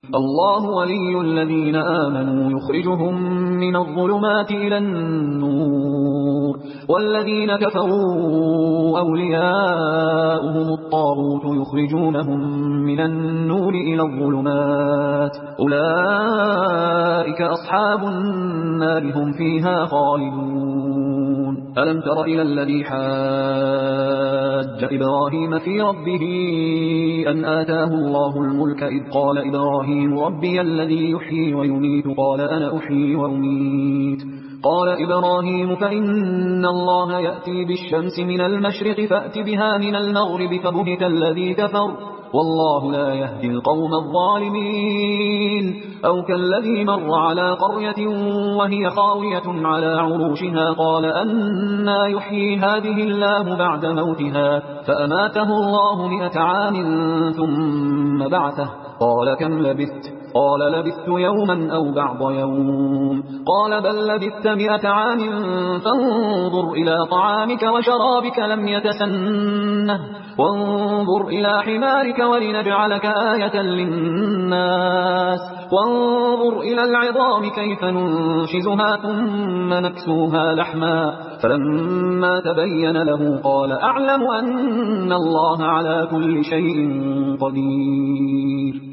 الله ولي الذين آمنوا يخرجهم من الظلمات إلى النور والذين كفروا أولياؤهم الطاغوت يخرجونهم من النور إلى الظلمات أولئك أصحاب النار هم فيها خالدون. ألم تر إلى الذي حاج إبراهيم في ربه أن آتاه الله الملك إذ قال إبراهيم ربي الذي يحيي ويميت قال أنا أحيي وأميت قال إبراهيم فإن الله يأتي بالشمس من المشرق فأت بها من المغرب فبهت الذي كفر والله لا يهدي القوم الظالمين. أو كالذي مر على قرية وهي خاوية على عروشها قال أنى يحيي هذه الله بعد موتها فأماته الله 100 عام ثم بعثه قال كم لبثت قال لبثت يوما أو بعض يوم قال بل لبثت 100 عام فانظر إلى طعامك وشرابك لم يتسنه وانظر إلى حمارك ولنجعلك آية للناس وانظر إلى العظام كيف ننشزها ثم نكسوها لحما فلما تبين له قال أعلم أن الله على كل شيء قدير.